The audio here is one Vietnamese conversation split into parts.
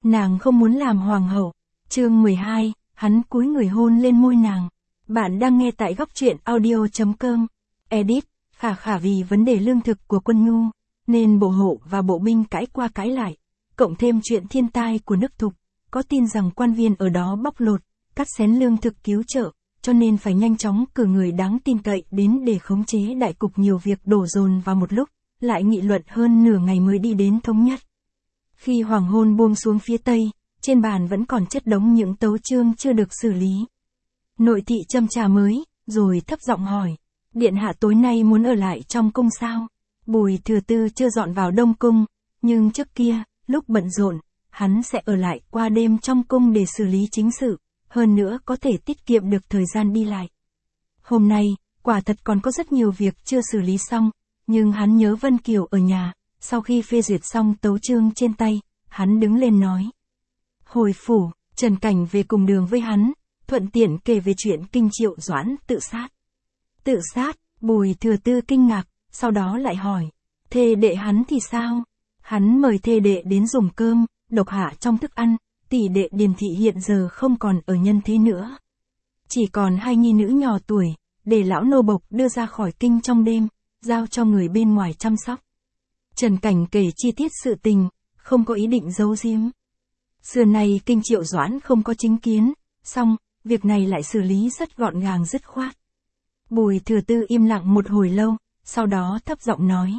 Nàng không muốn làm hoàng hậu. Chương 12, hắn cúi người hôn lên môi nàng. Bạn đang nghe tại góc truyện audio.com. Edit, Khả Khả vì vấn đề lương thực của quân nhu, nên bộ hộ và bộ binh cãi qua cãi lại. Cộng thêm chuyện thiên tai của nước Thục, có tin rằng quan viên ở đó bóc lột, cắt xén lương thực cứu trợ, cho nên phải nhanh chóng cử người đáng tin cậy đến để khống chế đại cục. Nhiều việc đổ dồn vào một lúc, lại nghị luận hơn nửa ngày mới đi đến thống nhất. Khi hoàng hôn buông xuống phía tây, trên bàn vẫn còn chất đống những tấu chương chưa được xử lý. Nội thị châm trà mới, rồi thấp giọng hỏi, điện hạ tối nay muốn ở lại trong cung sao? Bùi Thừa Tư chưa dọn vào Đông Cung, nhưng trước kia, lúc bận rộn, hắn sẽ ở lại qua đêm trong cung để xử lý chính sự, hơn nữa có thể tiết kiệm được thời gian đi lại. Hôm nay, quả thật còn có rất nhiều việc chưa xử lý xong, nhưng hắn nhớ Vân Kiều ở nhà. Sau khi phê duyệt xong tấu chương trên tay, hắn đứng lên nói. Hồi phủ, Trần Cảnh về cùng đường với hắn, thuận tiện kể về chuyện Kinh Triệu Doãn tự sát. Tự sát, Bùi Thừa Tư kinh ngạc, sau đó lại hỏi, thê đệ hắn thì sao? Hắn mời thê đệ đến dùng cơm, độc hạ trong thức ăn, tỷ đệ Điền Thị hiện giờ không còn ở nhân thế nữa. Chỉ còn hai nhi nữ nhỏ tuổi, để lão nô bộc đưa ra khỏi kinh trong đêm, giao cho người bên ngoài chăm sóc. Trần Cảnh kể chi tiết sự tình, không có ý định giấu giếm. Xưa nay Kinh Triệu Doãn không có chính kiến, song việc này lại xử lý rất gọn gàng dứt khoát. Bùi Thừa Tư im lặng một hồi lâu, sau đó thấp giọng nói.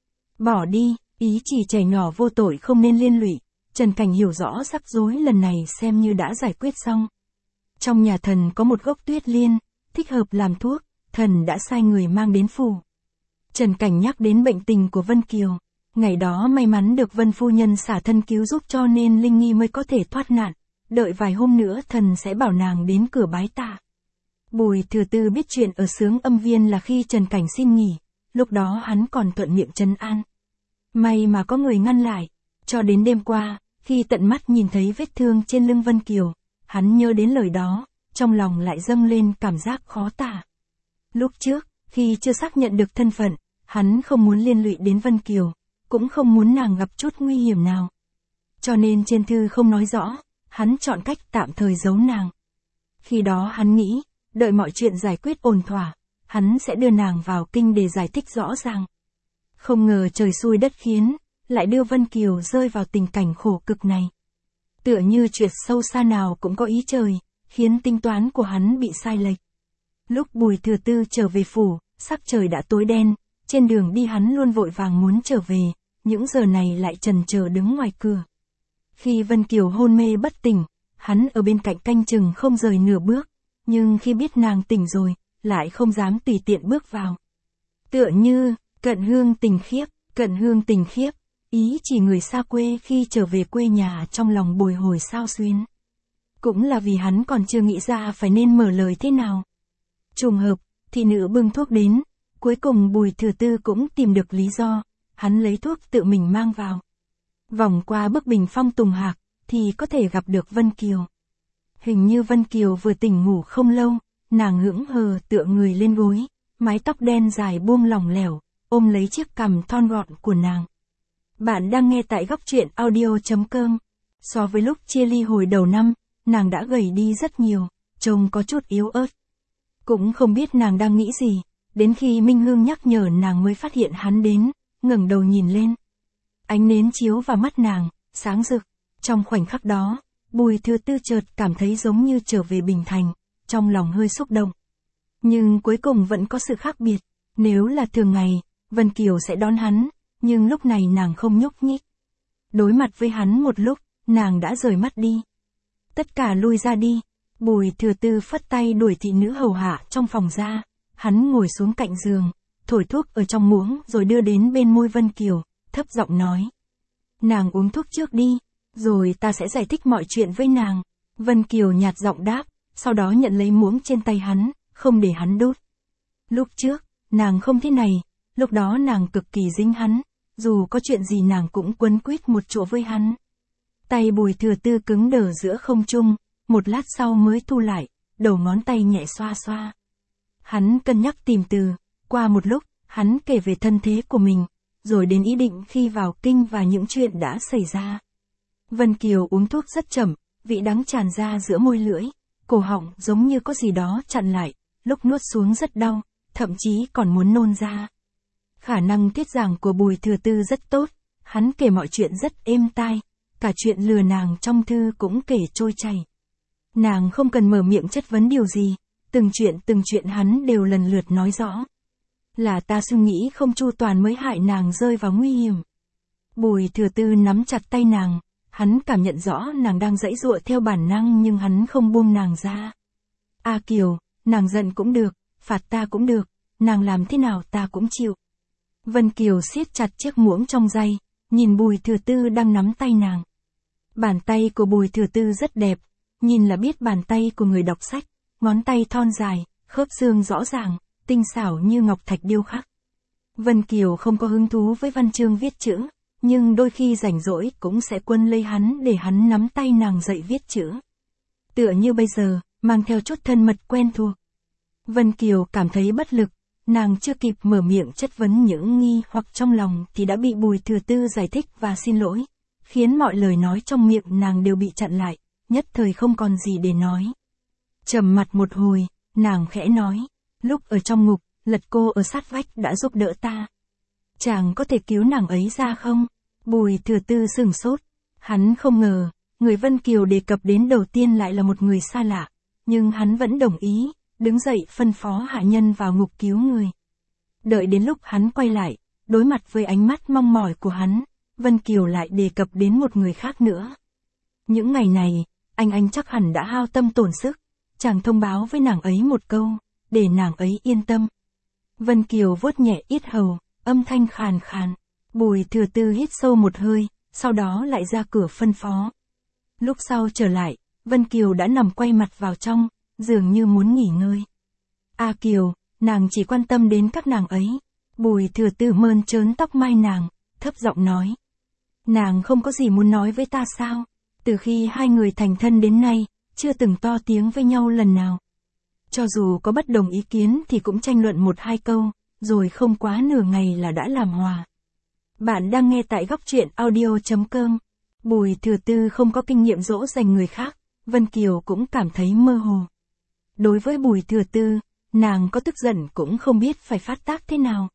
Bỏ đi, ý chỉ trẻ nhỏ vô tội không nên liên lụy. Trần Cảnh hiểu rõ rắc rối lần này xem như đã giải quyết xong. Trong nhà thần có một gốc tuyết liên, thích hợp làm thuốc, thần đã sai người mang đến phủ. Trần Cảnh nhắc đến bệnh tình của Vân Kiều. Ngày đó may mắn được Vân phu nhân xả thân cứu giúp cho nên Linh Nghi mới có thể thoát nạn. Đợi vài hôm nữa thần sẽ bảo nàng đến cửa bái tạ. Bùi Thừa Tư biết chuyện ở Xướng Âm Viên là khi Trần Cảnh xin nghỉ, lúc đó hắn còn thuận miệng trấn an. May mà có người ngăn lại, cho đến đêm qua, khi tận mắt nhìn thấy vết thương trên lưng Vân Kiều, hắn nhớ đến lời đó, trong lòng lại dâng lên cảm giác khó tả. Lúc trước, khi chưa xác nhận được thân phận, hắn không muốn liên lụy đến Vân Kiều, cũng không muốn nàng gặp chút nguy hiểm nào. Cho nên trên thư không nói rõ, hắn chọn cách tạm thời giấu nàng. Khi đó hắn nghĩ, đợi mọi chuyện giải quyết ổn thỏa, hắn sẽ đưa nàng vào kinh để giải thích rõ ràng. Không ngờ trời xui đất khiến, lại đưa Vân Kiều rơi vào tình cảnh khổ cực này. Tựa như chuyện sâu xa nào cũng có ý trời, khiến tính toán của hắn bị sai lệch. Lúc Bùi Thừa Tư trở về phủ, sắc trời đã tối đen, trên đường đi hắn luôn vội vàng muốn trở về, những giờ này lại chần chờ đứng ngoài cửa. Khi Vân Kiều hôn mê bất tỉnh, hắn ở bên cạnh canh chừng không rời nửa bước, nhưng khi biết nàng tỉnh rồi, lại không dám tùy tiện bước vào. Tựa như, cận hương tình khiếp, ý chỉ người xa quê khi trở về quê nhà trong lòng bồi hồi xao xuyến. Cũng là vì hắn còn chưa nghĩ ra phải nên mở lời thế nào. Trùng hợp, thị nữ bưng thuốc đến, cuối cùng Bùi Thừa Tư cũng tìm được lý do, hắn lấy thuốc tự mình mang vào. Vòng qua bức bình phong tùng hạc, thì có thể gặp được Vân Kiều. Hình như Vân Kiều vừa tỉnh ngủ không lâu, nàng hững hờ tựa người lên gối, mái tóc đen dài buông lỏng lẻo, ôm lấy chiếc cằm thon gọn của nàng. Bạn đang nghe tại góc truyện audio.com. So với lúc chia ly hồi đầu năm, nàng đã gầy đi rất nhiều, trông có chút yếu ớt. Cũng không biết nàng đang nghĩ gì, đến khi Minh Hương nhắc nhở nàng mới phát hiện hắn đến, ngẩng đầu nhìn lên. Ánh nến chiếu vào mắt nàng, sáng rực. Trong khoảnh khắc đó, Bùi Thừa Tư chợt cảm thấy giống như trở về Bình Thành, trong lòng hơi xúc động. Nhưng cuối cùng vẫn có sự khác biệt, nếu là thường ngày, Vân Kiều sẽ đón hắn, nhưng lúc này nàng không nhúc nhích. Đối mặt với hắn một lúc, nàng đã rời mắt đi. Tất cả lui ra đi, Bùi Thừa Tư phất tay đuổi thị nữ hầu hạ trong phòng ra, hắn ngồi xuống cạnh giường, thổi thuốc ở trong muỗng rồi đưa đến bên môi Vân Kiều, thấp giọng nói. Nàng uống thuốc trước đi, rồi ta sẽ giải thích mọi chuyện với nàng. Vân Kiều nhạt giọng đáp, sau đó nhận lấy muỗng trên tay hắn, không để hắn đút. Lúc trước, nàng không thế này, lúc đó nàng cực kỳ dính hắn, dù có chuyện gì nàng cũng quấn quýt một chỗ với hắn. Tay Bùi Thừa Tư cứng đờ giữa không trung, một lát sau mới thu lại, đầu ngón tay nhẹ xoa xoa. Hắn cân nhắc tìm từ, qua một lúc, hắn kể về thân thế của mình, rồi đến ý định khi vào kinh và những chuyện đã xảy ra. Vân Kiều uống thuốc rất chậm, vị đắng tràn ra giữa môi lưỡi, cổ họng giống như có gì đó chặn lại, lúc nuốt xuống rất đau, thậm chí còn muốn nôn ra. Khả năng thuyết giảng của Bùi Thừa Tư rất tốt, hắn kể mọi chuyện rất êm tai, cả chuyện lừa nàng trong thư cũng kể trôi chảy. Nàng không cần mở miệng chất vấn điều gì, từng chuyện hắn đều lần lượt nói rõ. Là ta suy nghĩ không chu toàn mới hại nàng rơi vào nguy hiểm. Bùi Thừa Tư nắm chặt tay nàng, hắn cảm nhận rõ nàng đang giãy giụa theo bản năng nhưng hắn không buông nàng ra. A Kiều, nàng giận cũng được, phạt ta cũng được, nàng làm thế nào ta cũng chịu. Vân Kiều siết chặt chiếc muỗng trong tay, nhìn Bùi Thừa Tư đang nắm tay nàng. Bàn tay của Bùi Thừa Tư rất đẹp, nhìn là biết bàn tay của người đọc sách, ngón tay thon dài, khớp xương rõ ràng, tinh xảo như ngọc thạch điêu khắc. Vân Kiều không có hứng thú với văn chương viết chữ, nhưng đôi khi rảnh rỗi cũng sẽ quấn lấy hắn để hắn nắm tay nàng dạy viết chữ. Tựa như bây giờ, mang theo chút thân mật quen thuộc. Vân Kiều cảm thấy bất lực, nàng chưa kịp mở miệng chất vấn những nghi hoặc trong lòng thì đã bị Bùi Thừa Tư giải thích và xin lỗi, khiến mọi lời nói trong miệng nàng đều bị chặn lại, nhất thời không còn gì để nói. Trầm mặt một hồi, nàng khẽ nói, lúc ở trong ngục, Lật cô ở sát vách đã giúp đỡ ta. Chàng có thể cứu nàng ấy ra không? Bùi Thừa Tư sửng sốt, hắn không ngờ, người Vân Kiều đề cập đến đầu tiên lại là một người xa lạ, nhưng hắn vẫn đồng ý, đứng dậy phân phó hạ nhân vào ngục cứu người. Đợi đến lúc hắn quay lại, đối mặt với ánh mắt mong mỏi của hắn, Vân Kiều lại đề cập đến một người khác nữa. Những ngày này, anh chắc hẳn đã hao tâm tổn sức, chàng thông báo với nàng ấy một câu, để nàng ấy yên tâm. Vân Kiều vuốt nhẹ yết hầu, âm thanh khàn khàn. Bùi Thừa Tư hít sâu một hơi, sau đó lại ra cửa phân phó. Lúc sau trở lại, Vân Kiều đã nằm quay mặt vào trong, dường như muốn nghỉ ngơi. A Kiều, nàng chỉ quan tâm đến các nàng ấy. Bùi Thừa Tư mơn trớn tóc mai nàng, thấp giọng nói. Nàng không có gì muốn nói với ta sao? Từ khi hai người thành thân đến nay, chưa từng to tiếng với nhau lần nào. Cho dù có bất đồng ý kiến thì cũng tranh luận một hai câu, rồi không quá nửa ngày là đã làm hòa. Bạn đang nghe tại góc truyện audio.com. Bùi Thừa Tư không có kinh nghiệm dỗ dành người khác, Vân Kiều cũng cảm thấy mơ hồ. Đối với Bùi Thừa Tư, nàng có tức giận cũng không biết phải phát tác thế nào.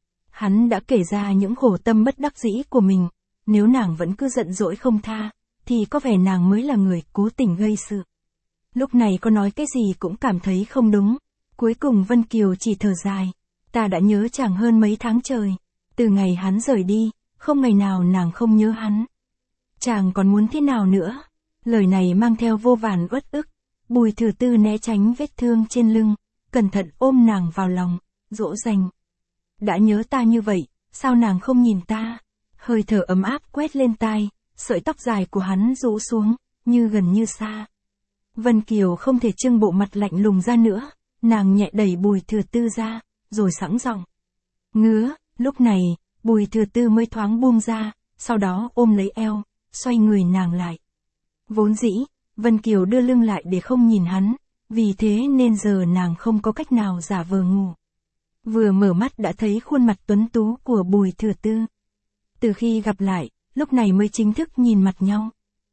Hắn đã kể ra những khổ tâm bất đắc dĩ của mình, nếu nàng vẫn cứ giận dỗi không tha, thì có vẻ nàng mới là người cố tình gây sự. Lúc này có nói cái gì cũng cảm thấy không đúng, cuối cùng Vân Kiều chỉ thở dài, ta đã nhớ chàng hơn mấy tháng trời. Từ ngày hắn rời đi, không ngày nào nàng không nhớ hắn. Chàng còn muốn thế nào nữa? Lời này mang theo vô vàn uất ức. Bùi Thừa Tư né tránh vết thương trên lưng, cẩn thận ôm nàng vào lòng, dỗ dành. Đã nhớ ta như vậy, sao nàng không nhìn ta? Hơi thở ấm áp quét lên tai, sợi tóc dài của hắn rũ xuống, như gần như xa. Vân Kiều không thể trưng bộ mặt lạnh lùng ra nữa, nàng nhẹ đẩy Bùi Thừa Tư ra, rồi sẵn giọng. Ngứa. Lúc này, Bùi Thừa Tư mới thoáng buông ra, sau đó ôm lấy eo, xoay người nàng lại. Vốn dĩ, Vân Kiều đưa lưng lại để không nhìn hắn, vì thế nên giờ nàng không có cách nào giả vờ ngủ. Vừa mở mắt đã thấy khuôn mặt tuấn tú của Bùi Thừa Tư. Từ khi gặp lại, lúc này mới chính thức nhìn mặt nhau.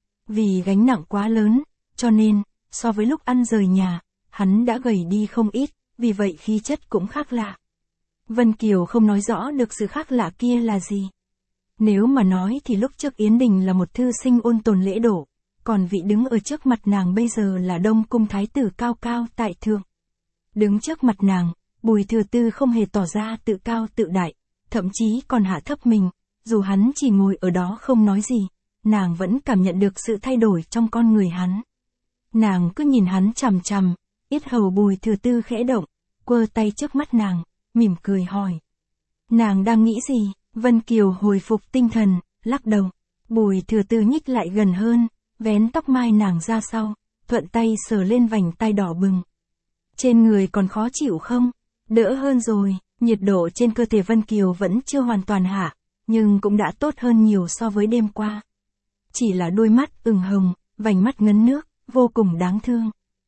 Vì gánh nặng quá lớn, cho nên, so với lúc ăn rời nhà, hắn đã gầy đi không ít, vì vậy khí chất cũng khác lạ. Vân Kiều không nói rõ được sự khác lạ kia là gì. Nếu mà nói thì lúc trước Yến Đình là một thư sinh ôn tồn lễ độ, còn vị đứng ở trước mặt nàng bây giờ là Đông Cung Thái tử cao cao tại thượng. Đứng trước mặt nàng, Bùi Thừa Tư không hề tỏ ra tự cao tự đại, thậm chí còn hạ thấp mình, dù hắn chỉ ngồi ở đó không nói gì, nàng vẫn cảm nhận được sự thay đổi trong con người hắn. Nàng cứ nhìn hắn chằm chằm, yết hầu Bùi Thừa Tư khẽ động, quơ tay trước mắt nàng, mỉm cười hỏi. Nàng đang nghĩ gì? Vân Kiều hồi phục tinh thần, lắc đầu. Bùi Thừa Tư nhích lại gần hơn, vén tóc mai nàng ra sau, thuận tay sờ lên vành tai đỏ bừng. Trên người còn khó chịu không? Đỡ hơn rồi, nhiệt độ trên cơ thể Vân Kiều vẫn chưa hoàn toàn hạ, nhưng cũng đã tốt hơn nhiều so với đêm qua. Chỉ là đôi mắt ửng hồng, vành mắt ngấn nước, vô cùng đáng thương.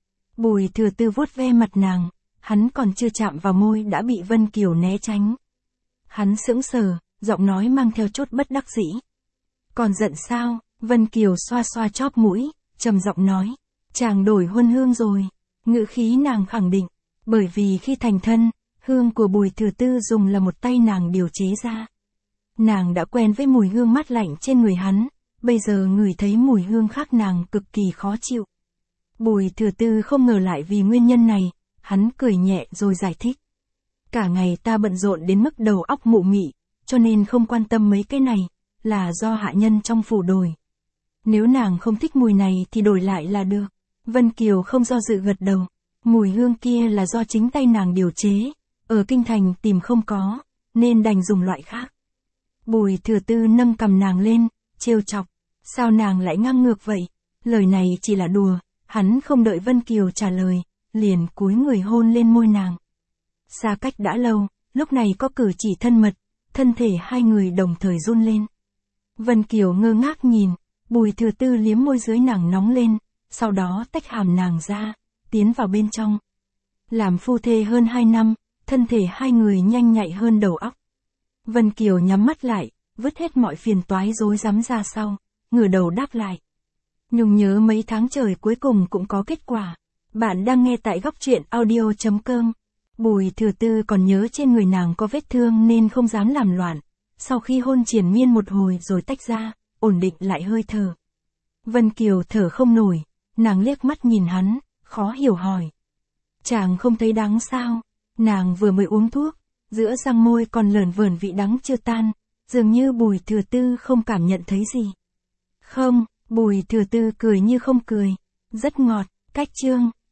Bùi Thừa Tư vuốt ve mặt nàng, hắn còn chưa chạm vào môi đã bị Vân Kiều né tránh. Hắn sững sờ, giọng nói mang theo chút bất đắc dĩ. Còn giận sao? Vân Kiều xoa xoa chóp mũi, trầm giọng nói. Chàng đổi huân hương rồi. Ngữ khí nàng khẳng định. Bởi vì khi thành thân, hương của Bùi Thừa Tư dùng là một tay nàng điều chế ra. Nàng đã quen với mùi hương mát lạnh trên người hắn, bây giờ ngửi thấy mùi hương khác nàng cực kỳ khó chịu. Bùi Thừa Tư không ngờ lại vì nguyên nhân này, hắn cười nhẹ rồi giải thích. Cả ngày ta bận rộn đến mức đầu óc mụ mị, cho nên không quan tâm mấy cái này, là do hạ nhân trong phủ đổi. Nếu nàng không thích mùi này thì đổi lại là được. Vân Kiều không do dự gật đầu. Mùi hương kia là do chính tay nàng điều chế, ở kinh thành tìm không có, nên đành dùng loại khác. Bùi Thừa Tư nâng cầm nàng lên, trêu chọc. Sao nàng lại ngang ngược vậy? Lời này chỉ là đùa, hắn không đợi Vân Kiều trả lời, liền cúi người hôn lên môi nàng. Xa cách đã lâu, lúc này có cử chỉ thân mật, thân thể hai người đồng thời run lên. Vân Kiều ngơ ngác nhìn, Bùi Thừa Tư liếm môi dưới nàng nóng lên, sau đó tách hàm nàng ra, tiến vào bên trong. Làm phu thê hơn 2 năm, thân thể hai người nhanh nhạy hơn đầu óc. Vân Kiều nhắm mắt lại, vứt hết mọi phiền toái rối rắm ra sau, ngửa đầu đáp lại. Nhung nhớ mấy tháng trời cuối cùng cũng có kết quả. Bạn đang nghe tại góc truyện audio.com. Bùi Thừa Tư còn nhớ trên người nàng có vết thương nên không dám làm loạn. Sau khi hôn triền miên một hồi rồi tách ra, ổn định lại hơi thở. Vân Kiều thở không nổi, nàng liếc mắt nhìn hắn, khó hiểu hỏi. Chàng không thấy đắng sao? Nàng vừa mới uống thuốc, giữa răng môi còn lởn vởn vị đắng chưa tan, dường như Bùi Thừa Tư không cảm nhận thấy gì. Không, Bùi Thừa Tư cười như không cười, rất ngọt, cách chương.